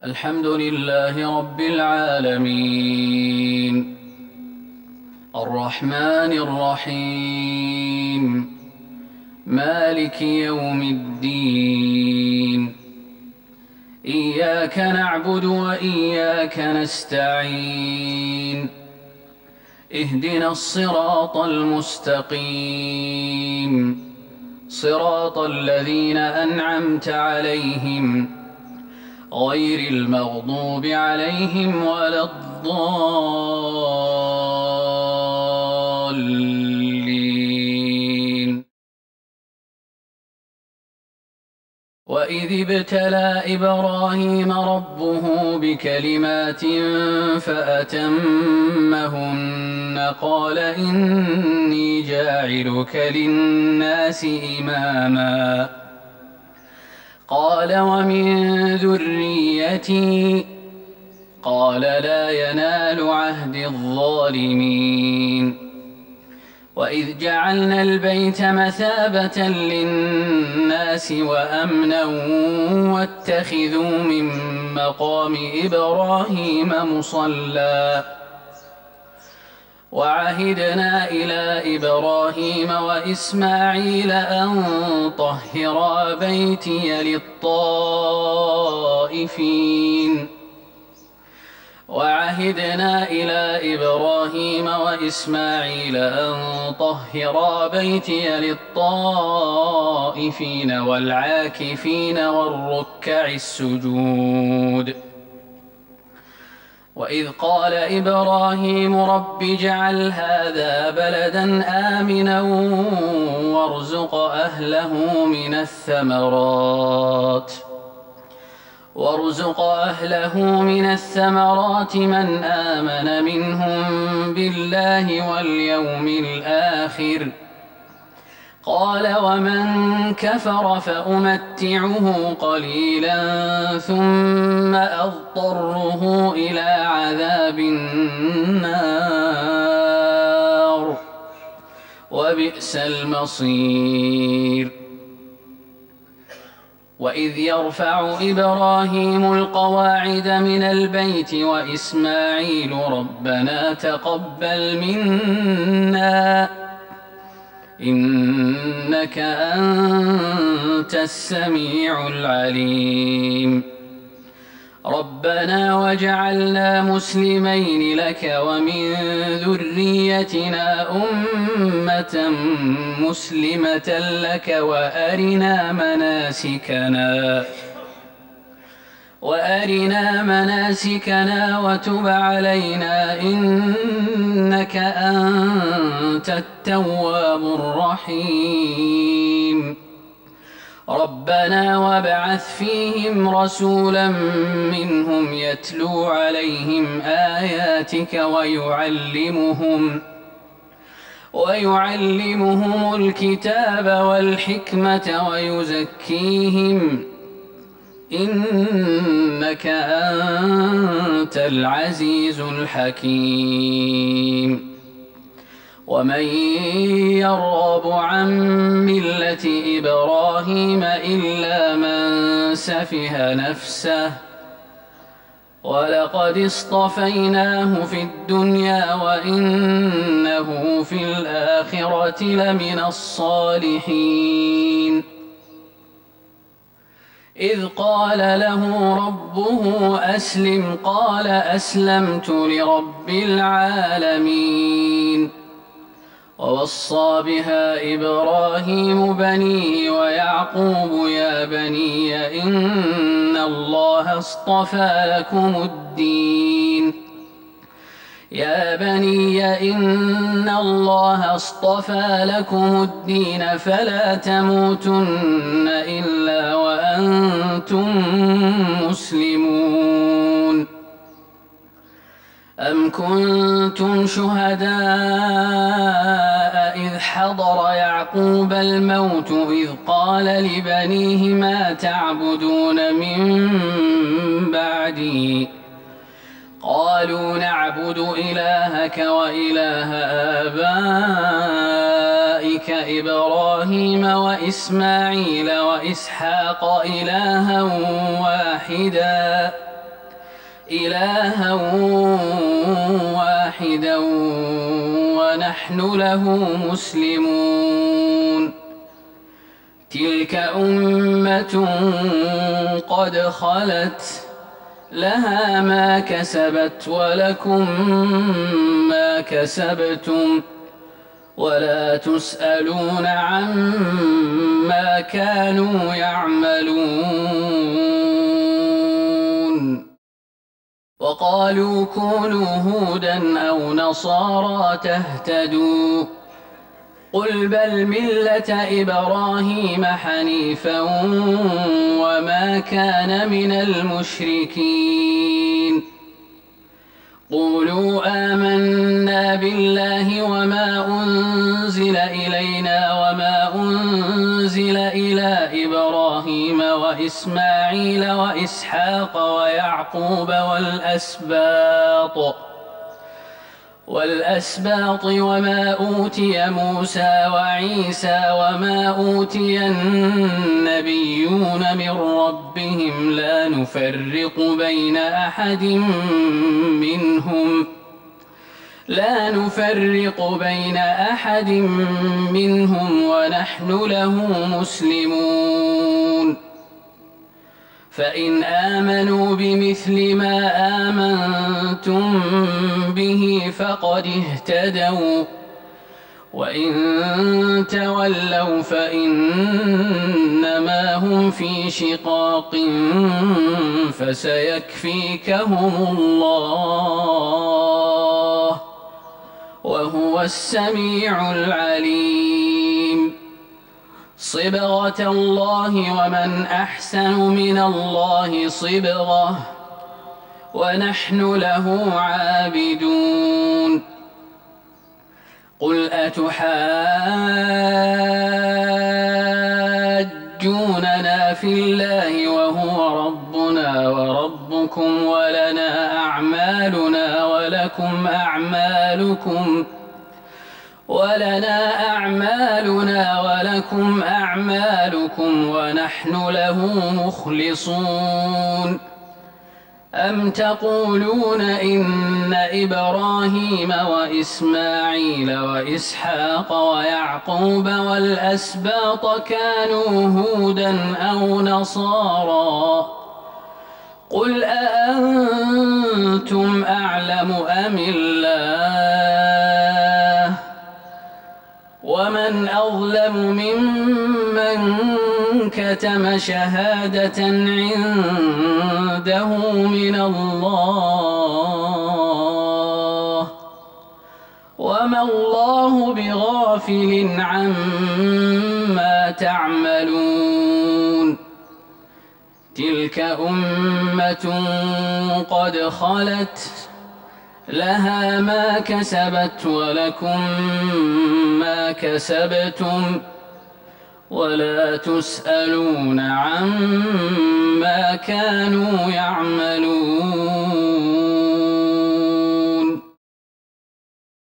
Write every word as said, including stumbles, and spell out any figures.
الحمد لله رب العالمين الرحمن الرحيم مالك يوم الدين إياك نعبد وإياك نستعين اهدنا الصراط المستقيم صراط الذين أنعمت عليهم غير المغضوب عليهم ولا الضالين. وإذ ابتلى إبراهيم ربه بكلمات فأتمهن قال إني جاعلك للناس إماما قال ومن ذريتي قال لا ينال عهد الظالمين. وإذ جعلنا البيت مثابة للناس وأمنا واتخذوا من مقام إبراهيم مصلى وعهدنا إلى إبراهيم وإسماعيل أن طهرا بيتي للطائفين وعهدنا إلى إبراهيم وإسماعيل أن طهرا بيتي للطائفين والعاكفين والركع السجود. وإذ قال إبراهيم رب اجعل هذا بلدا آمنا وارزق أهله من الثمرات وارزق أهله من الثمرات من آمن منهم بالله واليوم الآخر قال ومن كفر فأمتعه قليلا ثم أضطره إلى عذاب النار وبئس المصير. وإذ يرفع إبراهيم القواعد من البيت وإسماعيل ربنا تقبل منا إنك أنت السميع العليم. ربنا وجعلنا مسلمين لك ومن ذريتنا أمة مسلمة لك وأرنا مناسكنا وأرنا مناسكنا وتب علينا إنك أنت التواب الرحيم. ربنا وابعث فيهم رسولا منهم يتلو عليهم آياتك ويعلمهم ويعلمهم الكتاب والحكمة ويزكيهم إنك أنت العزيز الحكيم. ومن يرغب عن ملة إبراهيم إلا من سفه نفسه ولقد اصطفيناه في الدنيا وإنه في الآخرة لمن الصالحين. إذ قال له ربه أسلم قال أسلمت لرب العالمين. ووصى بها إبراهيم بنيه ويعقوب يا بني إن الله اصطفى لكم الدين يا بني إن الله اصطفى لكم الدين فلا تموتن إلا وأنتم مسلمون. أم كنتم شهداء إذ حضر يعقوب الموت إذ قال لبنيه ما تعبدون من بعدي قالوا نعبد إلهك وإله آبائك إبراهيم وإسماعيل وإسحاق إلها واحدا إلها واحدا ونحن له مسلمون. تلك أمة قد خلت لها ما كسبت ولكم ما كسبتم ولا تسألون عما كانوا يعملون. وقالوا كونوا هودا أو نصارى تهتدوا قل بل ملة إبراهيم حنيفا وما كان من المشركين. قولوا آمنا بالله وما أنزل إلينا وما أنزل إلى إبراهيم وإسماعيل وإسحاق ويعقوب والأسباط والأسباط وما أوتي موسى وعيسى وما أوتي النبيون من ربهم لا نفرق بين أحد منهم لا نفرق بين أحد منهم ونحن له مسلمون. فإن آمنوا بمثل ما آمنتم به فقد اهتدوا وإن تولوا فإنما هم في شقاق فسيكفيكهم الله وهو السميع العليم. صبغة الله ومن أحسن من الله صبغة ونحن له عابدون. قل أتحاجوننا في الله وهو ربنا وربكم ولنا أعمالنا ولكم أعمالكم ولنا أعمالنا ولكم أعمالكم ونحن له مخلصون. أم تقولون إن إبراهيم وإسماعيل وإسحاق ويعقوب والأسباط كانوا هودا أو نصارى قل أأنتم أعلم أم الله ومن أظلم ممن كتم شهادة عنده من الله وما الله بغافل عما تعملون. تلك أمة قد خلت لها ما كسبت ولكم ما كسبتم ولا تسألون عما كانوا يعملون.